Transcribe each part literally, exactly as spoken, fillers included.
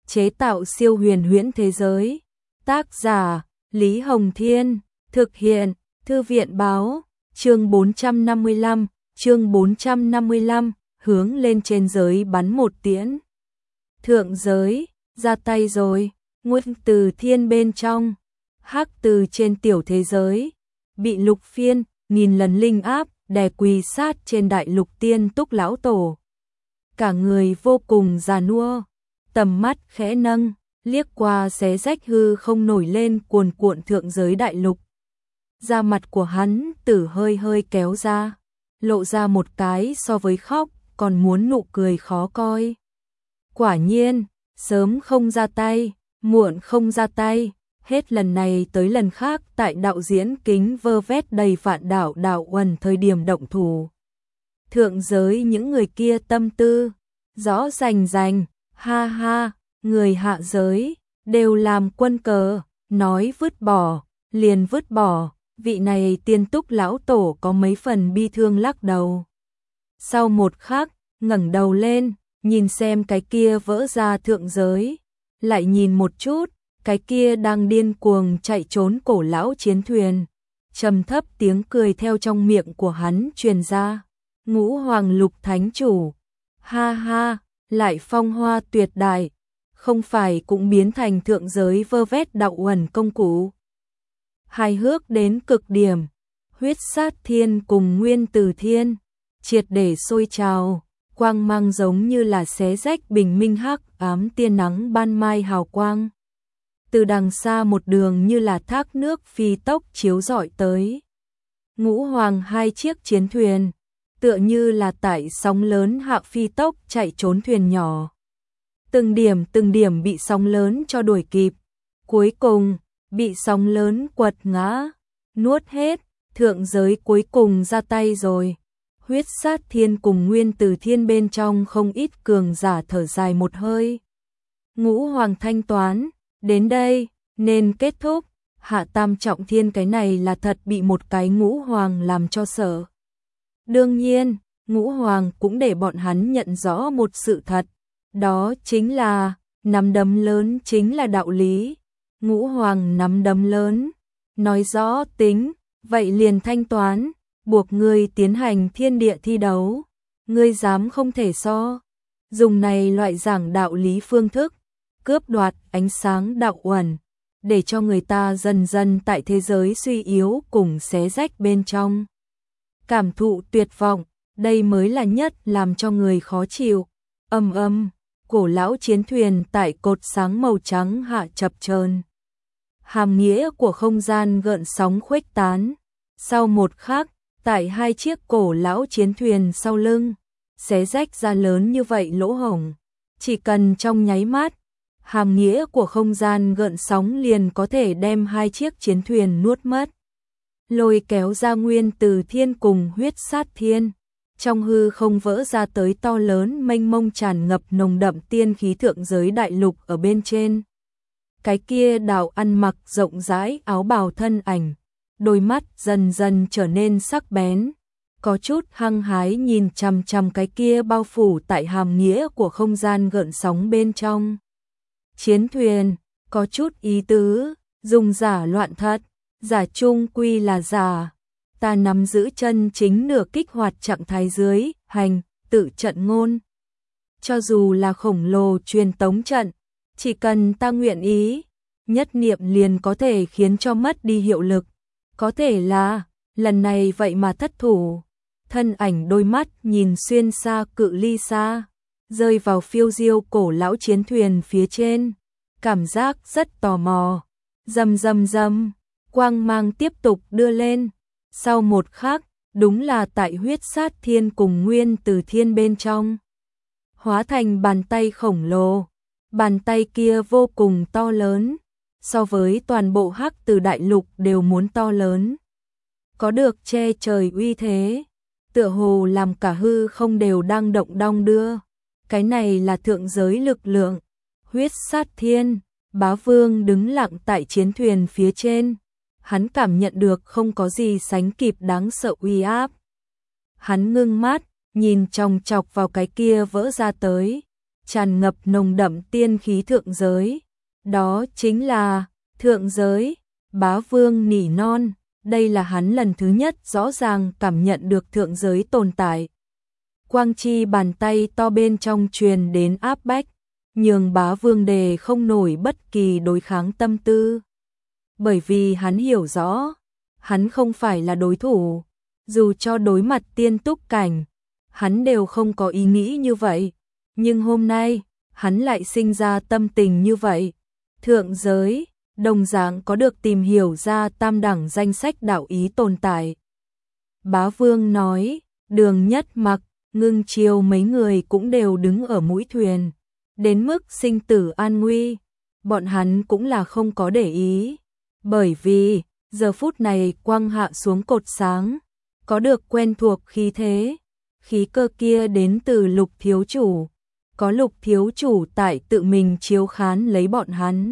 chế tạo siêu huyền huyễn thế giới. Tác giả Lý Hồng Thiên, thực hiện Thư viện Báo. Chương bốn trăm năm mươi lăm, chương bốn trăm năm mươi lăm, hướng lên trên giới bắn một tiễn. Thượng giới, ra tay rồi. Nguyên Từ Thiên bên trong, Hắc Từ trên tiểu thế giới, bị Lục Phiên nghìn lần linh áp đè quỳ sát trên đại lục tiên túc lão tổ. Cả người vô cùng già nua, tầm mắt khẽ nâng, liếc qua xé rách hư không nổi lên cuồn cuộn thượng giới đại lục. Da mặt của hắn tử hơi hơi kéo ra, lộ ra một cái so với khóc còn muốn nụ cười khó coi. Quả nhiên, sớm không ra tay, muộn không ra tay, hết lần này tới lần khác tại đạo diễn kính vơ vét đầy vạn đảo đạo uẩn thời điểm động thủ. Thượng giới những người kia tâm tư, rõ rành rành, ha ha, người hạ giới, đều làm quân cờ, nói vứt bỏ, liền vứt bỏ, vị này tiên túc lão tổ có mấy phần bi thương lắc đầu. Sau một khắc, ngẩng đầu lên, nhìn xem cái kia vỡ ra thượng giới, lại nhìn một chút, cái kia đang điên cuồng chạy trốn cổ lão chiến thuyền. Trầm thấp tiếng cười theo trong miệng của hắn truyền ra. Ngũ Hoàng Lục Thánh Chủ, ha ha, lại phong hoa tuyệt đại, không phải cũng biến thành thượng giới vơ vét đạo uẩn công cụ. Hài hước đến cực điểm, Huyết Sát Thiên cùng Nguyên Từ Thiên, triệt để sôi trào, quang mang giống như là xé rách bình minh hắc ám tia nắng ban mai hào quang. Từ đằng xa một đường như là thác nước phi tốc chiếu rọi tới. Ngũ Hoàng hai chiếc chiến thuyền, tựa như là tại sóng lớn hạ phi tốc chạy trốn thuyền nhỏ. Từng điểm từng điểm bị sóng lớn cho đuổi kịp, cuối cùng bị sóng lớn quật ngã, nuốt hết, thượng giới cuối cùng ra tay rồi. Huyết Sát Thiên cùng Nguyên Từ Thiên bên trong không ít cường giả thở dài một hơi. Ngũ Hoàng thanh toán, đến đây, nên kết thúc. Hạ Tam Trọng Thiên cái này là thật bị một cái Ngũ Hoàng làm cho sợ. Đương nhiên, Ngũ Hoàng cũng để bọn hắn nhận rõ một sự thật, đó chính là, nắm đấm lớn chính là đạo lý. Ngũ Hoàng nắm đấm lớn, nói rõ tính, vậy liền thanh toán, buộc ngươi tiến hành thiên địa thi đấu, ngươi dám không thể so. Dùng này loại giảng đạo lý phương thức, cướp đoạt ánh sáng đạo uẩn, để cho người ta dần dần tại thế giới suy yếu cùng xé rách bên trong. Cảm thụ tuyệt vọng, đây mới là nhất làm cho người khó chịu. Âm âm, cổ lão chiến thuyền tại cột sáng màu trắng hạ chập chờn. Hàm nghĩa của không gian gợn sóng khuếch tán. Sau một khắc, tại hai chiếc cổ lão chiến thuyền sau lưng, xé rách ra lớn như vậy lỗ hổng. Chỉ cần trong nháy mắt, hàm nghĩa của không gian gợn sóng liền có thể đem hai chiếc chiến thuyền nuốt mất. Lôi kéo ra Nguyên Từ Thiên cùng Huyết Sát Thiên, trong hư không vỡ ra tới to lớn mênh mông tràn ngập nồng đậm tiên khí thượng giới đại lục ở bên trên. Cái kia đạo ăn mặc rộng rãi áo bào thân ảnh, đôi mắt dần dần trở nên sắc bén, có chút hăng hái nhìn chằm chằm cái kia bao phủ tại hàm nghĩa của không gian gợn sóng bên trong. Chiến thuyền, có chút ý tứ, dùng giả loạn thật, giả chung quy là giả. Ta nắm giữ chân chính nửa kích hoạt trạng thái dưới, hành, tự trận ngôn. Cho dù là khổng lồ truyền tống trận, chỉ cần ta nguyện ý, nhất niệm liền có thể khiến cho mất đi hiệu lực. Có thể là, lần này vậy mà thất thủ. Thân ảnh đôi mắt nhìn xuyên xa cự ly xa, rơi vào phiêu diêu cổ lão chiến thuyền phía trên. Cảm giác rất tò mò. Rầm rầm rầm, quang mang tiếp tục đưa lên. Sau một khắc, đúng là tại Huyết Sát Thiên cùng Nguyên Từ Thiên bên trong, hóa thành bàn tay khổng lồ. Bàn tay kia vô cùng to lớn, so với toàn bộ Hắc Từ đại lục đều muốn to lớn. Có được che trời uy thế, tựa hồ làm cả hư không đều đang động đong đưa. Cái này là thượng giới lực lượng. Huyết Sát Thiên, Bá Vương đứng lặng tại chiến thuyền phía trên. Hắn cảm nhận được không có gì sánh kịp đáng sợ uy áp. Hắn ngưng mắt, nhìn chòng chọc vào cái kia vỡ ra tới tràn ngập nồng đậm tiên khí thượng giới. Đó chính là thượng giới. Bá Vương nỉ non, đây là hắn lần thứ nhất rõ ràng cảm nhận được thượng giới tồn tại. Quang chi bàn tay to bên trong truyền đến áp bách, nhường Bá Vương đề không nổi bất kỳ đối kháng tâm tư. Bởi vì hắn hiểu rõ, hắn không phải là đối thủ, dù cho đối mặt tiên túc cảnh, hắn đều không có ý nghĩ như vậy. Nhưng hôm nay, hắn lại sinh ra tâm tình như vậy. Thượng giới, đồng dạng có được tìm hiểu ra tam đẳng danh sách đạo ý tồn tại. Bá Vương nói, Đường Nhất Mặc, Ngưng Chiêu mấy người cũng đều đứng ở mũi thuyền. Đến mức sinh tử an nguy, bọn hắn cũng là không có để ý. Bởi vì, giờ phút này quang hạ xuống cột sáng, có được quen thuộc khí thế. Khí cơ kia đến từ Lục thiếu chủ, có Lục thiếu chủ tại tự mình chiếu khán lấy bọn hắn.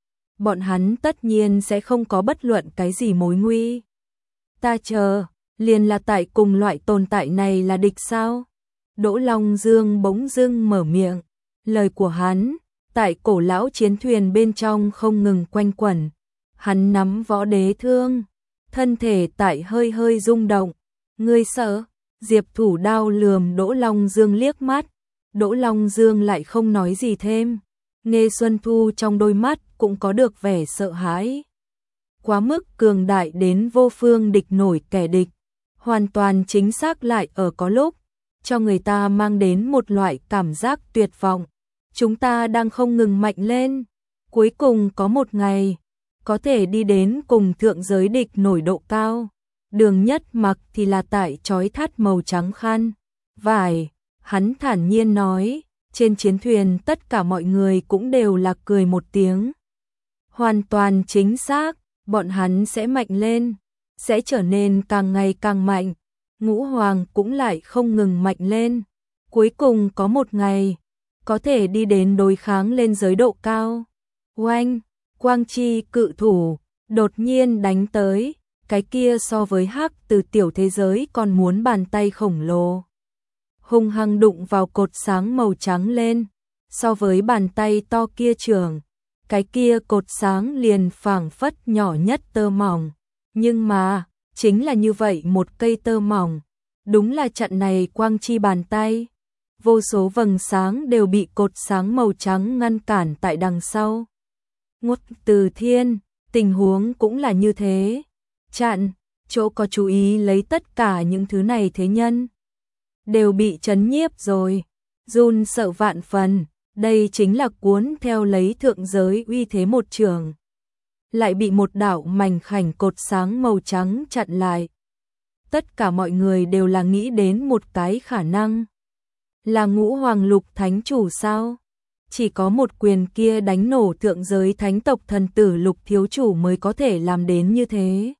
Bọn hắn tất nhiên sẽ không có bất luận cái gì mối nguy. Ta chờ, liền là tại cùng loại tồn tại này là địch sao? Đỗ Long Dương bỗng dưng mở miệng, lời của hắn, tại cổ lão chiến thuyền bên trong không ngừng quanh quẩn. Hắn nắm võ đế thương, thân thể tại hơi hơi rung động. Ngươi sợ? Diệp Thủ Đao lườm Đỗ Long Dương liếc mắt, Đỗ Long Dương lại không nói gì thêm. Nghê Xuân Thu trong đôi mắt cũng có được vẻ sợ hãi. Quá mức cường đại đến vô phương địch nổi kẻ địch, hoàn toàn chính xác lại ở có lúc, cho người ta mang đến một loại cảm giác tuyệt vọng. Chúng ta đang không ngừng mạnh lên, cuối cùng có một ngày, có thể đi đến cùng thượng giới địch nổi độ cao. Đường Nhất Mặc thì là tại trói thắt màu trắng khăn vải, hắn thản nhiên nói, trên chiến thuyền tất cả mọi người cũng đều là cười một tiếng. Hoàn toàn chính xác, bọn hắn sẽ mạnh lên, sẽ trở nên càng ngày càng mạnh. Ngũ Hoàng cũng lại không ngừng mạnh lên, cuối cùng có một ngày, có thể đi đến đối kháng lên giới độ cao. Oanh, quang chi cự thủ, đột nhiên đánh tới, cái kia so với hắc từ tiểu thế giới còn muốn bàn tay khổng lồ. Hung hăng đụng vào cột sáng màu trắng lên, so với bàn tay to kia trường, cái kia cột sáng liền phảng phất nhỏ nhất tơ mỏng. Nhưng mà, chính là như vậy một cây tơ mỏng, đúng là trận này quang chi bàn tay. Vô số vầng sáng đều bị cột sáng màu trắng ngăn cản tại đằng sau. Ngút Từ Thiên, tình huống cũng là như thế. Chặn, chỗ có chú ý lấy tất cả những thứ này thế nhân đều bị chấn nhiếp rồi, run sợ vạn phần. Đây chính là cuốn theo lấy thượng giới uy thế một trường, lại bị một đạo mảnh khảnh cột sáng màu trắng chặn lại. Tất cả mọi người đều là nghĩ đến một cái khả năng, là Ngũ Hoàng Lục Thánh Chủ sao? Chỉ có một quyền kia đánh nổ thượng giới thánh tộc thần tử Lục thiếu chủ mới có thể làm đến như thế.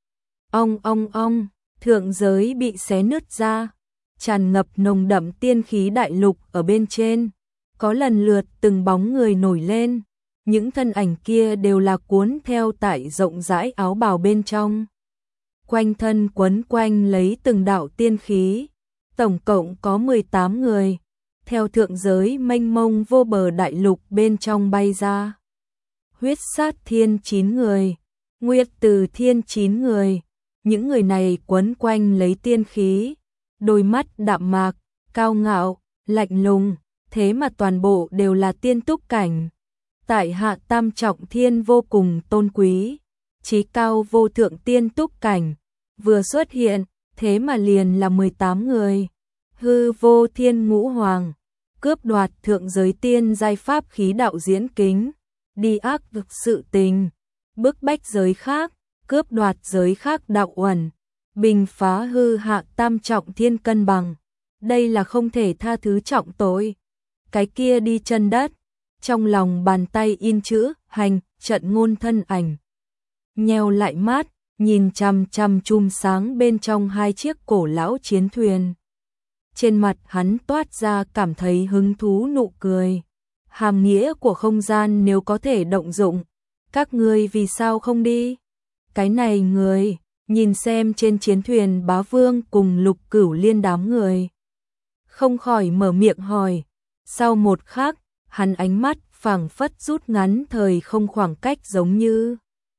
Ong ong ong, thượng giới bị xé nứt ra, tràn ngập nồng đậm tiên khí đại lục ở bên trên, có lần lượt từng bóng người nổi lên, những thân ảnh kia đều là cuốn theo tại rộng rãi áo bào bên trong. Quanh thân quấn quanh lấy từng đạo tiên khí, tổng cộng có mười tám người, theo thượng giới mênh mông vô bờ đại lục bên trong bay ra. Huyết Sát Thiên chín người, Nguyệt Từ Thiên chín người, những người này quấn quanh lấy tiên khí, đôi mắt đạm mạc, cao ngạo, lạnh lùng, thế mà toàn bộ đều là tiên túc cảnh. Tại hạ tam trọng thiên vô cùng tôn quý, chí cao vô thượng tiên túc cảnh, vừa xuất hiện, thế mà liền là mười tám người. Hư Vô Thiên Ngũ Hoàng, cướp đoạt thượng giới tiên giai pháp khí đạo diễn kính, đi ác vực sự tình, bức bách giới khác, cướp đoạt giới khác đạo uẩn, bình phá hư hạ tam trọng thiên cân bằng. Đây là không thể tha thứ trọng tội. Cái kia đi chân đất, trong lòng bàn tay in chữ hành, trận ngôn thân ảnh. Nheo lại mắt, nhìn chằm chằm chùm sáng bên trong hai chiếc cổ lão chiến thuyền. Trên mặt hắn toát ra cảm thấy hứng thú nụ cười. Hàm nghĩa của không gian nếu có thể động dụng, các ngươi vì sao không đi? Cái này người, nhìn xem trên chiến thuyền Bá Vương cùng Lục Cửu Liên đám người, không khỏi mở miệng hỏi. Sau một khắc, hắn ánh mắt phảng phất rút ngắn thời không khoảng cách giống như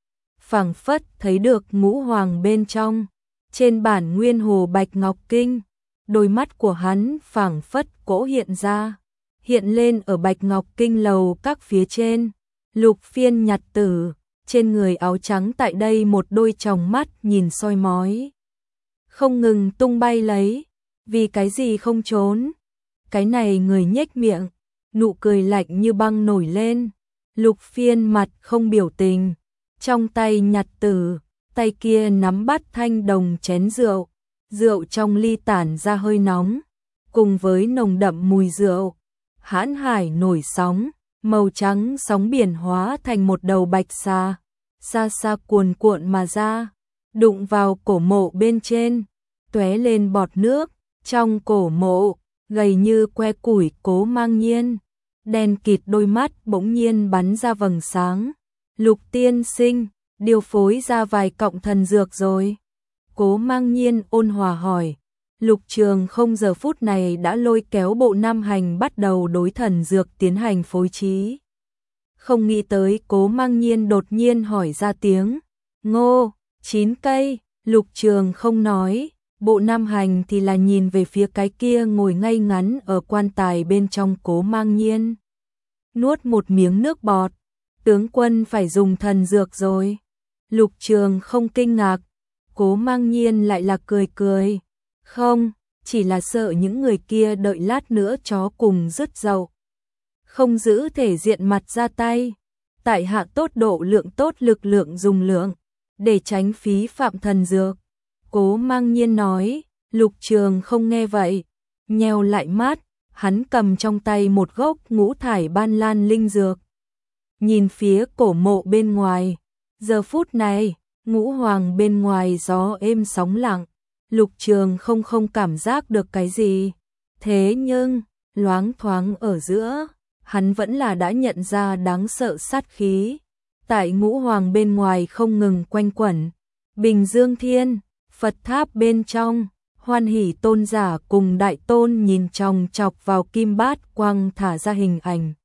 phảng phất thấy được ngũ hoàng bên trong, trên bản nguyên hồ Bạch Ngọc Kinh, đôi mắt của hắn phảng phất cỗ hiện ra, hiện lên ở Bạch Ngọc Kinh lầu các phía trên, Lục Phiên nhặt tử, trên người áo trắng tại đây một đôi tròng mắt nhìn soi mói, không ngừng tung bay lấy, vì cái gì không trốn, cái này người nhếch miệng, nụ cười lạnh như băng nổi lên, Lục Phiên mặt không biểu tình, trong tay nhặt tử, tay kia nắm bắt thanh đồng chén rượu, rượu trong ly tản ra hơi nóng, cùng với nồng đậm mùi rượu, hãn hải nổi sóng, màu trắng sóng biển hóa thành một đầu bạch xà, xa xa cuồn cuộn mà ra, đụng vào cổ mộ bên trên, tóe lên bọt nước, trong cổ mộ, gầy như que củi Cố Mang Nhiên, đen kịt đôi mắt bỗng nhiên bắn ra vầng sáng. Lục tiên sinh, điều phối ra vài cọng thần dược rồi. Cố Mang Nhiên ôn hòa hỏi. Lục Trường không giờ phút này đã lôi kéo bộ Nam Hành bắt đầu đối thần dược tiến hành phối trí. Không nghĩ tới Cố Mang Nhiên đột nhiên hỏi ra tiếng. Ngô, chín cây, Lục Trường không nói. Bộ Nam Hành thì là nhìn về phía cái kia ngồi ngay ngắn ở quan tài bên trong Cố Mang Nhiên. Nuốt một miếng nước bọt. Tướng quân phải dùng thần dược rồi. Lục Trường không kinh ngạc. Cố Mang Nhiên lại là cười cười. Không, chỉ là sợ những người kia đợi lát nữa chó cùng rứt dậu. Không giữ thể diện mặt ra tay. Tại hạ tốt độ lượng tốt lực lượng dùng lượng. Để tránh phí phạm thần dược. Cố Mang Nhiên nói. Lục Trường không nghe vậy. Nheo lại mắt. Hắn cầm trong tay một gốc ngũ thải ban lan linh dược. Nhìn phía cổ mộ bên ngoài. Giờ phút này, ngũ hoàng bên ngoài gió êm sóng lặng. Lục Trường không không cảm giác được cái gì. Thế nhưng, loáng thoáng ở giữa, hắn vẫn là đã nhận ra đáng sợ sát khí. Tại ngũ hoàng bên ngoài không ngừng quanh quẩn. Bình Dương Thiên, Phật tháp bên trong, Hoan Hỷ tôn giả cùng đại tôn nhìn chòng chọc vào kim bát quang thả ra hình ảnh.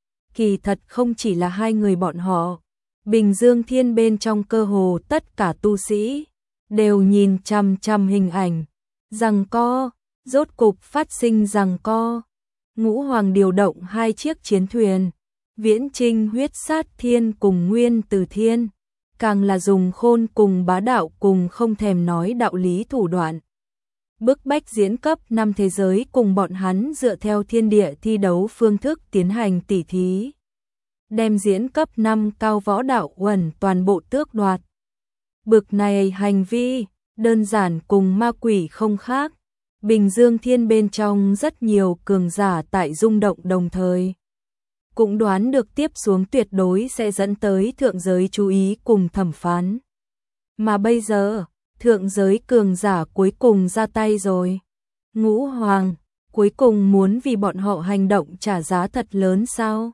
Kỳ thật không chỉ là hai người bọn họ. Bình Dương Thiên bên trong cơ hồ tất cả tu sĩ đều nhìn chằm chằm hình ảnh, giằng co, rốt cục phát sinh giằng co. Ngũ Hoàng điều động hai chiếc chiến thuyền, Viễn Trinh Huyết Sát Thiên cùng Nguyên Từ Thiên, càng là dùng khôn cùng bá đạo cùng không thèm nói đạo lý thủ đoạn. Bức bách diễn cấp năm thế giới cùng bọn hắn dựa theo thiên địa thi đấu phương thức tiến hành tỉ thí. Đem diễn cấp năm cao võ đạo uẩn toàn bộ tước đoạt. Bực này hành vi, đơn giản cùng ma quỷ không khác. Bình Dương Thiên bên trong rất nhiều cường giả tại rung động đồng thời. Cũng đoán được tiếp xuống tuyệt đối sẽ dẫn tới thượng giới chú ý cùng thẩm phán. Mà bây giờ, thượng giới cường giả cuối cùng ra tay rồi. Ngũ Hoàng, cuối cùng muốn vì bọn họ hành động trả giá thật lớn sao?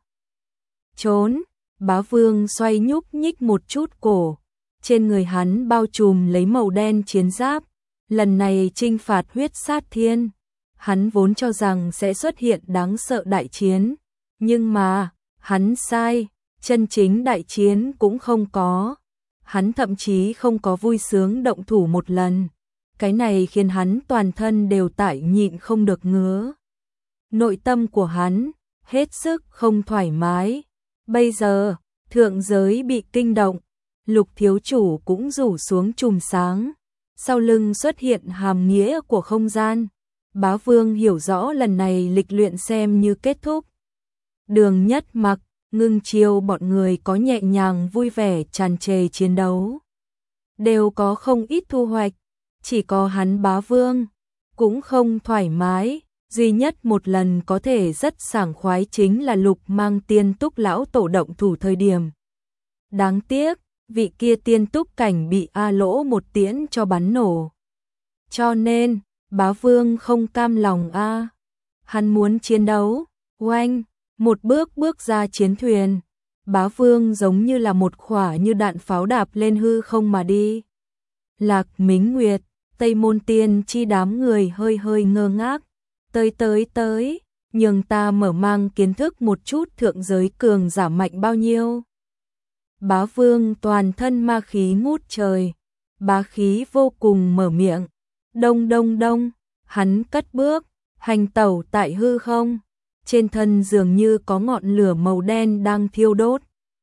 Trốn, Bá Vương xoay nhúc nhích một chút cổ. Trên người hắn bao trùm lấy màu đen chiến giáp. Lần này trinh phạt Huyết Sát Thiên. Hắn vốn cho rằng sẽ xuất hiện đáng sợ đại chiến. Nhưng mà, hắn sai, chân chính đại chiến cũng không có. Hắn thậm chí không có vui sướng động thủ một lần. Cái này khiến hắn toàn thân đều tại nhịn không được ngứa. Nội tâm của hắn, hết sức không thoải mái. Bây giờ, thượng giới bị kinh động. Lục thiếu chủ cũng rủ xuống chùm sáng. Sau lưng xuất hiện hàm nghĩa của không gian. Bá Vương hiểu rõ lần này lịch luyện xem như kết thúc. Đường Nhất Mặc, Ngưng Chiêu bọn người có nhẹ nhàng vui vẻ tràn trề chiến đấu. Đều có không ít thu hoạch. Chỉ có hắn Bá Vương cũng không thoải mái. Duy nhất một lần có thể rất sảng khoái chính là Lục Mang Tiên Túc lão tổ động thủ thời điểm. Đáng tiếc, vị kia tiên túc cảnh bị A Lỗ một tiễn cho bắn nổ. Cho nên, Bá Vương không cam lòng a. Hắn muốn chiến đấu, oanh, một bước bước ra chiến thuyền. Bá Vương giống như là một khỏa như đạn pháo đạp lên hư không mà đi. Lạc Mính Nguyệt, Tây Môn Tiên chi đám người hơi hơi ngơ ngác. Tới tới tới, nhường ta mở mang kiến thức một chút thượng giới cường giả mạnh bao nhiêu. Bá Vương toàn thân ma khí ngút trời, bá khí vô cùng mở miệng. Đông đông đông, hắn cất bước, hành tẩu tại hư không, trên thân dường như có ngọn lửa màu đen đang thiêu đốt.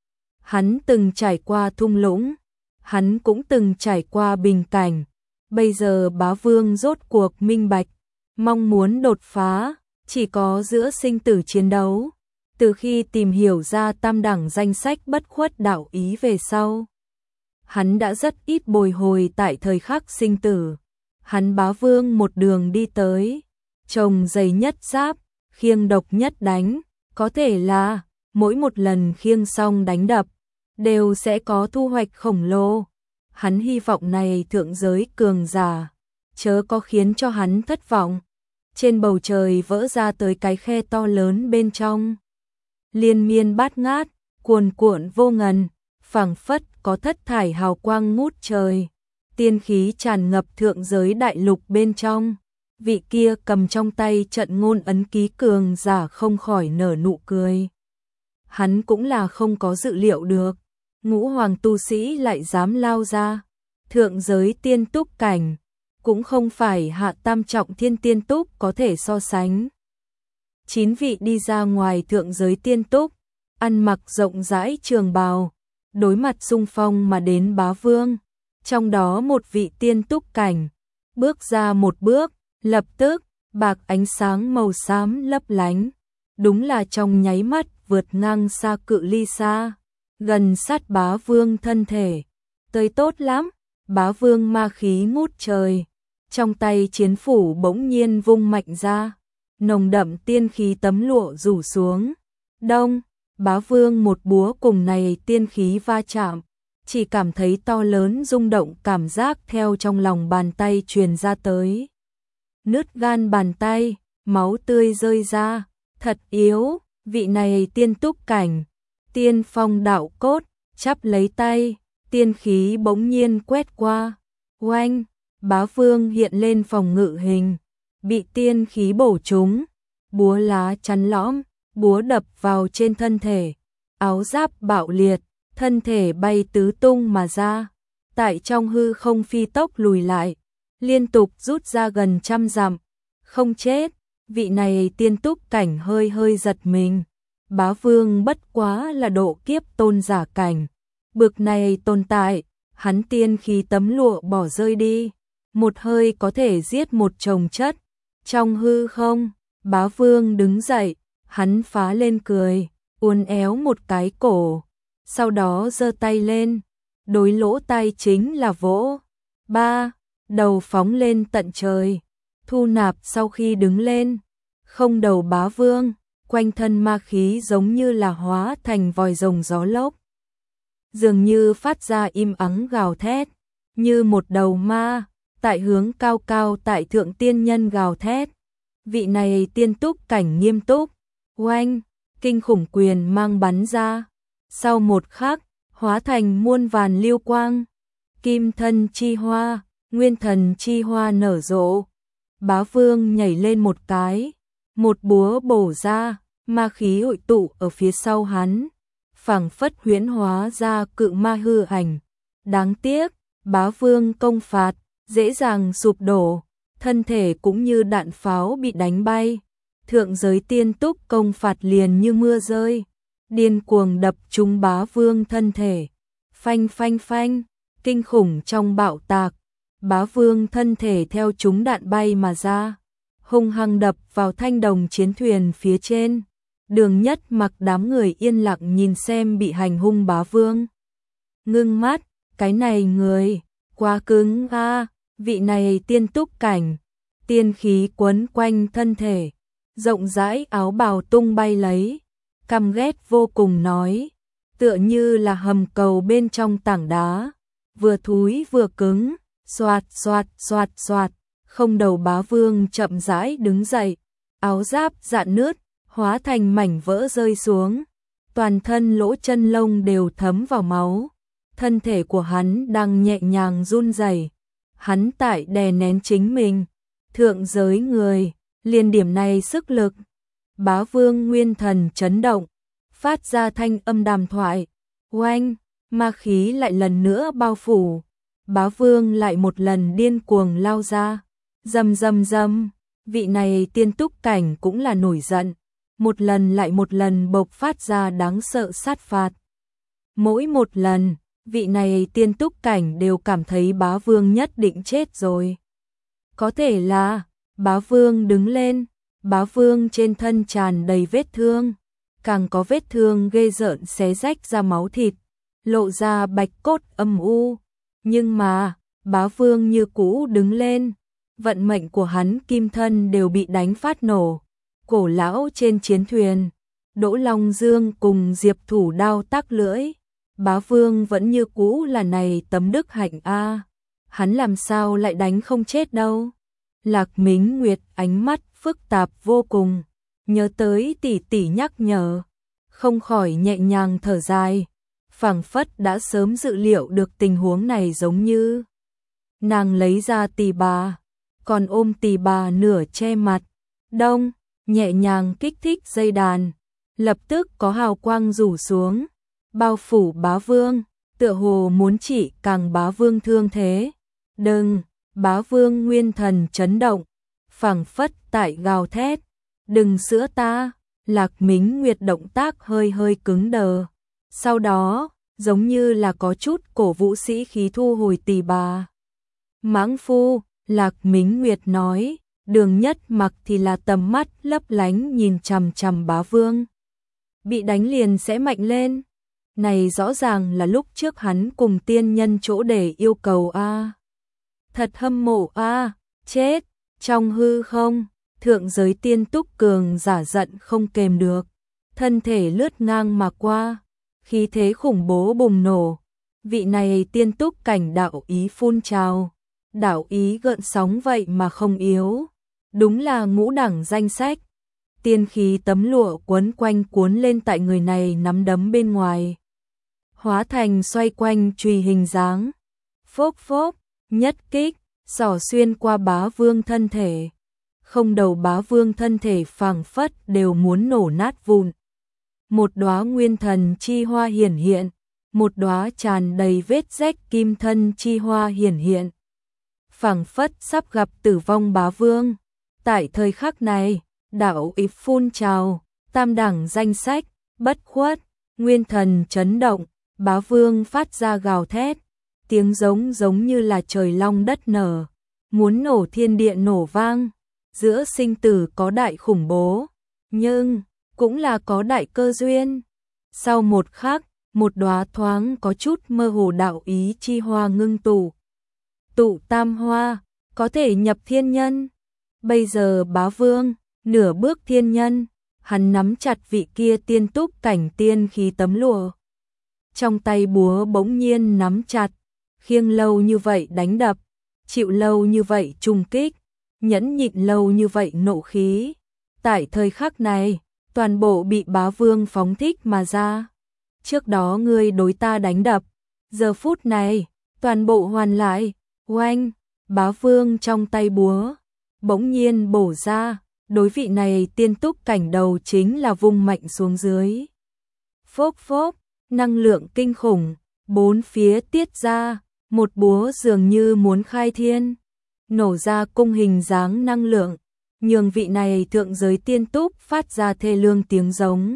Hắn từng trải qua thung lũng, hắn cũng từng trải qua bình cảnh, bây giờ Bá Vương rốt cuộc minh bạch, mong muốn đột phá, chỉ có giữa sinh tử chiến đấu. Từ khi tìm hiểu ra tam đẳng danh sách bất khuất đạo ý về sau, hắn đã rất ít bồi hồi tại thời khắc sinh tử. Hắn Bá Vương một đường đi tới, trồng dày nhất giáp, khiêng độc nhất đánh, có thể là mỗi một lần khiêng xong đánh đập, đều sẽ có thu hoạch khổng lồ. Hắn hy vọng này thượng giới cường giả, chớ có khiến cho hắn thất vọng. Trên bầu trời vỡ ra tới cái khe to lớn bên trong, liên miên bát ngát, cuồn cuộn vô ngần, phảng phất có thất thải hào quang ngút trời, tiên khí tràn ngập thượng giới đại lục bên trong. Vị kia cầm trong tay trận ngôn ấn ký cường giả không khỏi nở nụ cười. Hắn cũng là không có dự liệu được, ngũ hoàng tu sĩ lại dám lao ra. Thượng giới tiên túc cảnh, cũng không phải hạ tam trọng thiên tiên túc có thể so sánh. Chín vị đi ra ngoài thượng giới tiên túc, ăn mặc rộng rãi trường bào, đối mặt xung phong mà đến Bá Vương. Trong đó một vị tiên túc cảnh, bước ra một bước, lập tức, bạc ánh sáng màu xám lấp lánh. Đúng là trong nháy mắt vượt ngang xa cự ly xa, gần sát Bá Vương thân thể. Tới tốt lắm, Bá Vương ma khí ngút trời, trong tay chiến phủ bỗng nhiên vung mạnh ra, nồng đậm tiên khí tấm lụa rủ xuống. Đông, Bá Vương một búa cùng này tiên khí va chạm, chỉ cảm thấy to lớn rung động cảm giác theo trong lòng bàn tay truyền ra tới. Nứt gan bàn tay, máu tươi rơi ra, thật yếu. Vị này tiên túc cảnh, tiên phong đạo cốt, chắp lấy tay, tiên khí bỗng nhiên quét qua. Oanh, Bá Vương hiện lên phòng ngự hình, bị tiên khí bổ trúng, búa lá chắn lõm, búa đập vào trên thân thể, áo giáp bạo liệt, thân thể bay tứ tung mà ra, tại trong hư không phi tốc lùi lại, liên tục rút ra gần trăm dặm, không chết. Vị này tiên túc cảnh hơi hơi giật mình. Bá Vương bất quá là độ kiếp tôn giả cảnh, bực này tồn tại, hắn tiên khí tấm lụa bỏ rơi đi, một hơi có thể giết một chồng chất. Trong hư không, Bá Vương đứng dậy, hắn phá lên cười, uốn éo một cái cổ, sau đó giơ tay lên, đối lỗ tai chính là vỗ. Ba, đầu phóng lên tận trời, thu nạp sau khi đứng lên, không đầu Bá Vương, quanh thân ma khí giống như là hóa thành vòi rồng gió lốc, dường như phát ra im ắng gào thét, như một đầu ma, tại hướng cao cao tại thượng tiên nhân gào thét. Vị này tiên túc cảnh nghiêm túc, oanh, kinh khủng quyền mang bắn ra, sau một khắc, hóa thành muôn vàn lưu quang, kim thân chi hoa, nguyên thần chi hoa nở rộ. Bá Vương nhảy lên một cái, một búa bổ ra, ma khí hội tụ ở phía sau hắn, phảng phất huyễn hóa ra cự ma hư ảnh. Đáng tiếc, Bá Vương công phạt, dễ dàng sụp đổ, thân thể cũng như đạn pháo bị đánh bay. Thượng giới tiên túc công phạt liền như mưa rơi, điên cuồng đập trúng Bá Vương thân thể. Phanh phanh phanh, kinh khủng trong bạo tạc, Bá Vương thân thể theo chúng đạn bay mà ra, hung hăng đập vào thanh đồng chiến thuyền phía trên. Đường Nhất Mặc đám người yên lặng nhìn xem bị hành hung Bá Vương. Ngưng mắt, cái này người, quá cứng a. Vị này tiên túc cảnh, tiên khí quấn quanh thân thể, rộng rãi áo bào tung bay lấy, căm ghét vô cùng nói, tựa như là hầm cầu bên trong tảng đá, vừa thúi vừa cứng, xoạt xoạt xoạt xoạt. Không đầu Bá Vương chậm rãi đứng dậy, áo giáp rạn nứt, hóa thành mảnh vỡ rơi xuống, toàn thân lỗ chân lông đều thấm vào máu, thân thể của hắn đang nhẹ nhàng run rẩy. Hắn tại đè nén chính mình, thượng giới người, liền điểm này sức lực, Bá Vương nguyên thần chấn động, phát ra thanh âm đàm thoại. Oanh, ma khí lại lần nữa bao phủ. Bá Vương lại một lần điên cuồng lao ra. Rầm rầm rầm, vị này tiên túc cảnh cũng là nổi giận. Một lần lại một lần bộc phát ra đáng sợ sát phạt. Mỗi một lần, vị này tiên túc cảnh đều cảm thấy Bá Vương nhất định chết rồi. Có thể là, Bá Vương đứng lên, Bá Vương trên thân tràn đầy vết thương, càng có vết thương ghê rợn xé rách ra máu thịt, lộ ra bạch cốt âm u. Nhưng mà, Bá Vương như cũ đứng lên, vận mệnh của hắn kim thân đều bị đánh phát nổ. Cổ lão trên chiến thuyền, Đỗ Long Dương cùng Diệp Thủ đao tác lưỡi, Bá Vương vẫn như cũ là này tấm đức hạnh a, hắn làm sao lại đánh không chết đâu. Lạc Mính Nguyệt ánh mắt phức tạp vô cùng, nhớ tới tỷ tỷ nhắc nhở, không khỏi nhẹ nhàng thở dài, phảng phất đã sớm dự liệu được tình huống này giống như. Nàng lấy ra tỳ bà, còn ôm tỳ bà nửa che mặt, đông, nhẹ nhàng kích thích dây đàn, lập tức có hào quang rủ xuống, bao phủ Bá Vương, tựa hồ muốn chỉ càng Bá Vương thương thế. Đừng, Bá Vương nguyên thần chấn động, phảng phất tại gào thét, đừng sữa ta. Lạc Mính Nguyệt động tác hơi hơi cứng đờ, sau đó, giống như là có chút cổ vũ sĩ khí thu hồi tỳ bà. Mãng phu, Lạc Mính Nguyệt nói, Đường Nhất Mặc thì là tầm mắt lấp lánh nhìn chằm chằm Bá Vương. Bị đánh liền sẽ mạnh lên. Này rõ ràng là lúc trước hắn cùng tiên nhân chỗ để yêu cầu a. Thật hâm mộ a, chết, trong hư không, thượng giới tiên túc cường giả giận không kềm được, thân thể lướt ngang mà qua, khí thế khủng bố bùng nổ. Vị này tiên túc cảnh đạo ý phun trào, đạo ý gợn sóng vậy mà không yếu, đúng là ngũ đẳng danh sách. Tiên khí tấm lụa quấn quanh cuốn lên tại người này nắm đấm bên ngoài, hóa thành xoay quanh chùy hình dáng. Phốc phốc, nhất kích, xỏ xuyên qua Bá Vương thân thể. Không đầu Bá Vương thân thể phảng phất đều muốn nổ nát vụn. Một đóa nguyên thần chi hoa hiển hiện, một đóa tràn đầy vết rách kim thân chi hoa hiển hiện. Phảng phất sắp gặp tử vong Bá Vương. Tại thời khắc này, đạo ý phun trào, tam đẳng danh sách, bất khuất, nguyên thần chấn động, Bá Vương phát ra gào thét, tiếng giống giống như là trời long đất nở, muốn nổ thiên địa nổ vang. Giữa sinh tử có đại khủng bố, nhưng cũng là có đại cơ duyên. Sau một khắc, một đóa thoáng có chút mơ hồ đạo ý chi hoa ngưng tụ. Tụ tam hoa, có thể nhập thiên nhân. Bây giờ Bá Vương, nửa bước thiên nhân, hắn nắm chặt vị kia tiên túc cảnh tiên khí tấm lụa. Trong tay búa bỗng nhiên nắm chặt, khiêng lâu như vậy đánh đập, chịu lâu như vậy trùng kích, nhẫn nhịn lâu như vậy nộ khí. Tại thời khắc này, toàn bộ bị Bá Vương phóng thích mà ra. Trước đó ngươi đối ta đánh đập, giờ phút này, toàn bộ hoàn lại. Oanh, Bá Vương trong tay búa, bỗng nhiên bổ ra, đối vị này tiên túc cảnh đầu chính là vung mạnh xuống dưới. Phốc phốc, năng lượng kinh khủng, bốn phía tiết ra, một búa dường như muốn khai thiên, nổ ra cung hình dáng năng lượng, nhường vị này thượng giới tiên túc phát ra thê lương tiếng giống.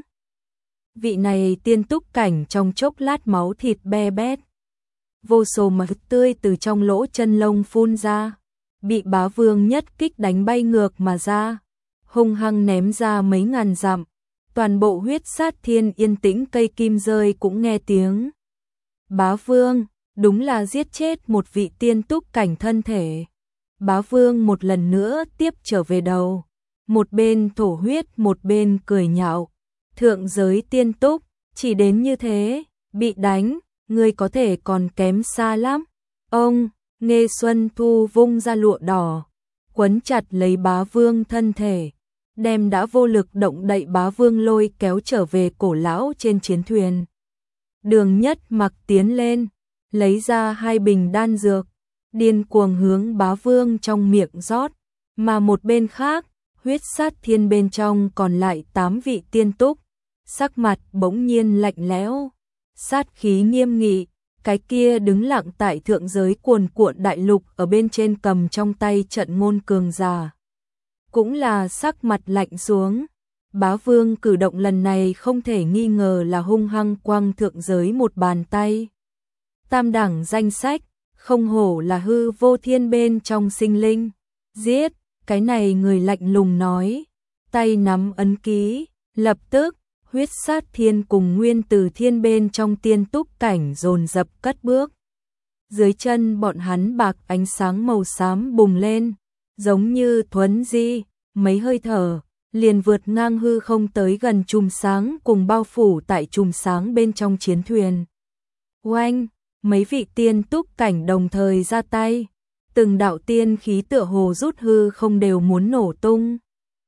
Vị này tiên túc cảnh trong chốc lát máu thịt be bét, vô số máu tươi từ trong lỗ chân lông phun ra, bị Bá Vương nhất kích đánh bay ngược mà ra, hung hăng ném ra mấy ngàn dặm. Toàn bộ huyết sát thiên yên tĩnh cây kim rơi cũng nghe tiếng. Bá Vương, đúng là giết chết một vị tiên túc cảnh thân thể. Bá Vương một lần nữa tiếp trở về đầu, một bên thổ huyết một bên cười nhạo. Thượng giới tiên túc, chỉ đến như thế, bị đánh, ngươi có thể còn kém xa lắm. Ông, Nghê Xuân Thu vung ra lụa đỏ, quấn chặt lấy Bá Vương thân thể, đem đã vô lực động đậy Bá Vương lôi kéo trở về cổ lão trên chiến thuyền. Đường Nhất Mặc tiến lên, lấy ra hai bình đan dược, điên cuồng hướng Bá Vương trong miệng rót, mà một bên khác, Huyết sát thiên bên trong còn lại tám vị tiên túc, sắc mặt bỗng nhiên lạnh lẽo, sát khí nghiêm nghị, cái kia đứng lặng tại thượng giới cuồn cuộn đại lục ở bên trên cầm trong tay trận ngôn cường giả. Cũng là sắc mặt lạnh xuống, Bá Vương cử động lần này không thể nghi ngờ là hung hăng quăng thượng giới một bàn tay. Tam đẳng danh sách, không hổ là hư vô thiên bên trong sinh linh, giết, cái này người lạnh lùng nói, tay nắm ấn ký, lập tức, huyết sát thiên cùng nguyên từ thiên bên trong tiên túc cảnh dồn dập cất bước. Dưới chân bọn hắn bạc ánh sáng màu xám bùng lên, giống như thuấn di, mấy hơi thở, liền vượt ngang hư không tới gần chùm sáng cùng bao phủ tại chùm sáng bên trong chiến thuyền. Oanh, mấy vị tiên túc cảnh đồng thời ra tay, từng đạo tiên khí tựa hồ rút hư không đều muốn nổ tung.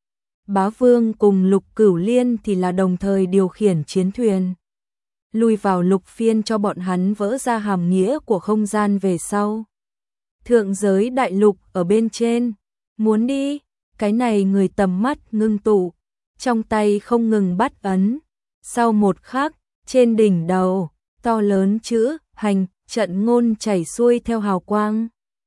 Bá Vương cùng Lục Cửu Liên thì là đồng thời điều khiển chiến thuyền. Lui vào lục phiên cho bọn hắn vỡ ra hàm nghĩa của không gian về sau. Thượng giới đại lục ở bên trên, muốn đi, cái này người tầm mắt ngưng tụ, trong tay không ngừng bắt ấn. Sau một khắc, trên đỉnh đầu, to lớn chữ, hành, trận ngôn chảy xuôi theo hào quang.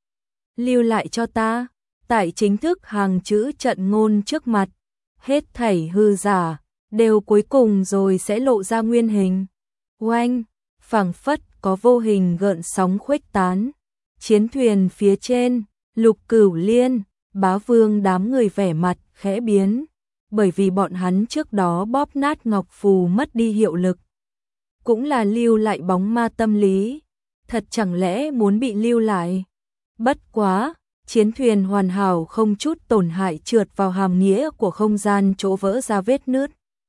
Lưu lại cho ta, tại chính thức hàng chữ trận ngôn trước mặt, hết thảy hư giả, đều cuối cùng rồi sẽ lộ ra nguyên hình. Oanh, phảng phất có vô hình gợn sóng khuếch tán. Chiến thuyền phía trên, Lục Cửu Liên, Bá Vương đám người vẻ mặt khẽ biến, bởi vì bọn hắn trước đó bóp nát ngọc phù mất đi hiệu lực. Cũng là lưu lại bóng ma tâm lý, thật chẳng lẽ muốn bị lưu lại. Bất quá, chiến thuyền hoàn hảo không chút tổn hại trượt vào hàm nghĩa của không gian chỗ vỡ ra vết nứt.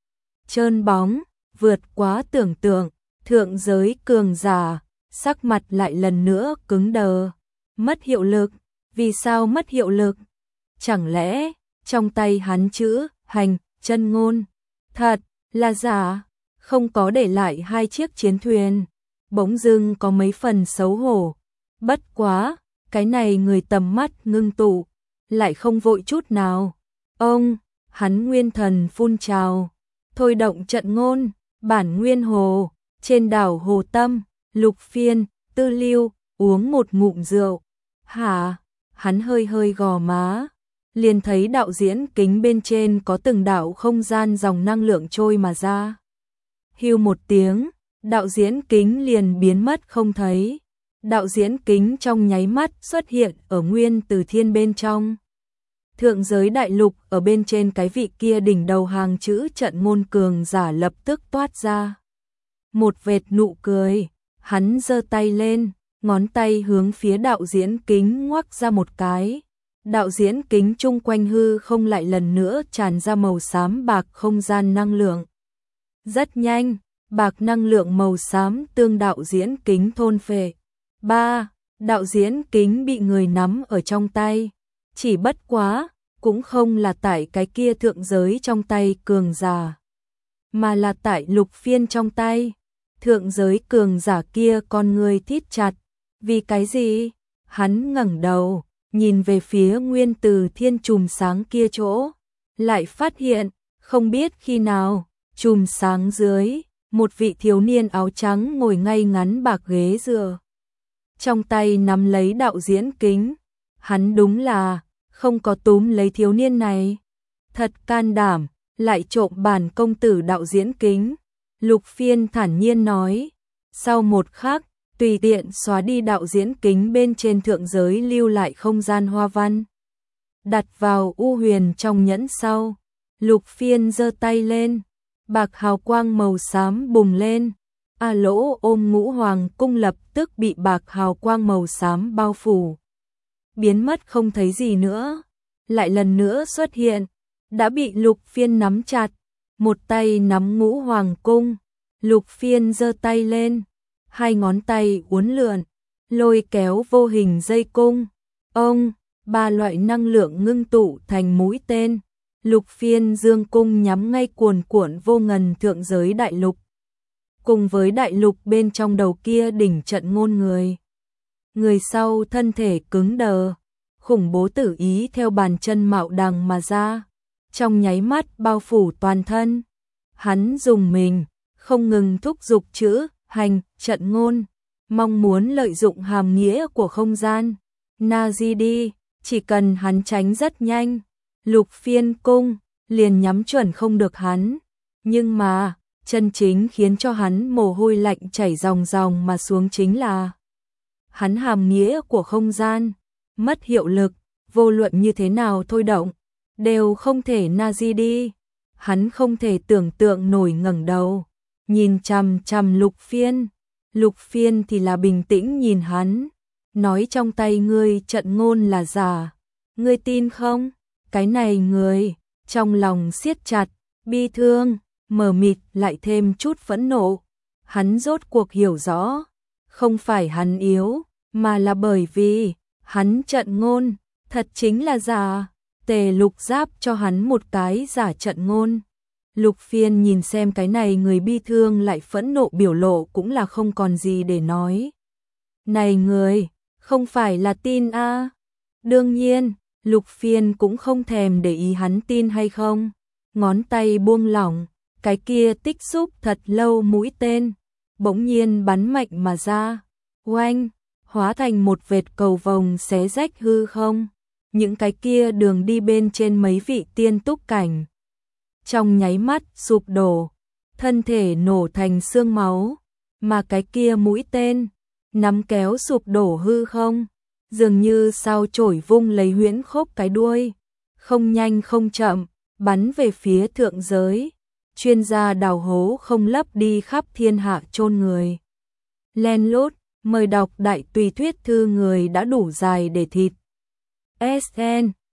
Trơn bóng, vượt quá tưởng tượng, thượng giới cường giả, sắc mặt lại lần nữa cứng đờ, mất hiệu lực. Vì sao mất hiệu lực? Chẳng lẽ, trong tay hắn chữ, hành, chân ngôn, thật là giả, không có để lại hai chiếc chiến thuyền, bỗng dưng có mấy phần xấu hổ. Bất quá, cái này người tầm mắt ngưng tụ, lại không vội chút nào. Ông, hắn nguyên thần phun trào, thôi động trận ngôn, bản nguyên hồ, trên đảo Hồ Tâm, Lục Phiên, Tư Lưu, uống một ngụm rượu. Hả? Hắn hơi hơi gò má, liền thấy đạo diễn kính bên trên có từng đạo không gian dòng năng lượng trôi mà ra. Hưu một tiếng, đạo diễn kính liền biến mất không thấy. Đạo diễn kính trong nháy mắt xuất hiện ở nguyên từ thiên bên trong. Thượng giới đại lục ở bên trên cái vị kia đỉnh đầu hàng chữ trận ngôn cường giả lập tức toát ra. Một vệt nụ cười, hắn giơ tay lên, ngón tay hướng phía đạo diễn kính ngoắc ra một cái. Đạo diễn kính chung quanh hư không lại lần nữa tràn ra màu xám bạc không gian năng lượng. Rất nhanh, bạc năng lượng màu xám tương đạo diễn kính thôn phệ. Ba, đạo diễn kính bị người nắm ở trong tay. Chỉ bất quá, cũng không là tại cái kia thượng giới trong tay cường giả, mà là tại Lục Phiên trong tay. Thượng giới cường giả kia con người thít chặt. Vì cái gì? Hắn ngẩng đầu, nhìn về phía nguyên từ thiên chùm sáng kia chỗ, lại phát hiện, không biết khi nào, chùm sáng dưới, một vị thiếu niên áo trắng ngồi ngay ngắn bạc ghế dựa. Trong tay nắm lấy đạo diễn kính, hắn đúng là không có túm lấy thiếu niên này. Thật can đảm, lại trộm bản công tử đạo diễn kính. Lục Phiên thản nhiên nói, sau một khắc, tùy tiện xóa đi đạo diễn kính bên trên thượng giới lưu lại không gian hoa văn. Đặt vào u huyền trong nhẫn sau, Lục Phiên giơ tay lên, bạc hào quang màu xám bùng lên. A Lỗ ôm ngũ hoàng cung lập tức bị bạc hào quang màu xám bao phủ, biến mất không thấy gì nữa. Lại lần nữa xuất hiện, đã bị Lục Phiên nắm chặt, một tay nắm ngũ hoàng cung. Lục Phiên giơ tay lên, hai ngón tay uốn lượn, lôi kéo vô hình dây cung. Ông, ba loại năng lượng ngưng tụ thành mũi tên. Lục Phiên dương cung nhắm ngay cuồn cuộn vô ngần thượng giới đại lục. Cùng với đại lục bên trong đầu kia đỉnh trận ngôn người. Người sau thân thể cứng đờ, khủng bố tử ý theo bàn chân mạo đằng mà ra. trong nháy mắt bao phủ toàn thân. Hắn dùng mình, không ngừng thúc giục chữ, hành, trận ngôn, mong muốn lợi dụng hàm nghĩa của không gian. Najidi, chỉ cần hắn tránh rất nhanh, Lục Phiên cung liền nhắm chuẩn không được hắn. Nhưng mà, chân chính khiến cho hắn mồ hôi lạnh chảy ròng ròng mà xuống chính là hắn hàm nghĩa của không gian mất hiệu lực, vô luận như thế nào thôi động, đều không thể Najidi. Hắn không thể tưởng tượng nổi ngẩng đầu, nhìn chằm chằm Lục Phiên. Lục Phiên thì là bình tĩnh nhìn hắn, nói trong tay ngươi trận ngôn là giả, ngươi tin không? Cái này người, trong lòng siết chặt, bi thương, mờ mịt lại thêm chút phẫn nộ. Hắn rốt cuộc hiểu rõ, không phải hắn yếu, mà là bởi vì hắn trận ngôn thật chính là giả. Tề Lục Giáp cho hắn một cái giả trận ngôn. Lục Phiên nhìn xem cái này người bi thương lại phẫn nộ biểu lộ cũng là không còn gì để nói. Này người, không phải là tin a? À? Đương nhiên, Lục Phiên cũng không thèm để ý hắn tin hay không. Ngón tay buông lỏng, cái kia tích xúc thật lâu mũi tên, bỗng nhiên bắn mạnh mà ra. Oanh, hóa thành một vệt cầu vồng xé rách hư không. Những cái kia đường đi bên trên mấy vị tiên túc cảnh trong nháy mắt sụp đổ, thân thể nổ thành xương máu, mà cái kia mũi tên nắm kéo sụp đổ hư không, dường như sao chổi vung lấy huyễn khốc cái đuôi, không nhanh không chậm, bắn về phía thượng giới. Chuyên gia đào hố không lấp đi khắp thiên hạ chôn người. Len lút, mời đọc đại tùy thuyết thư người đã đủ dài để thịt. ét en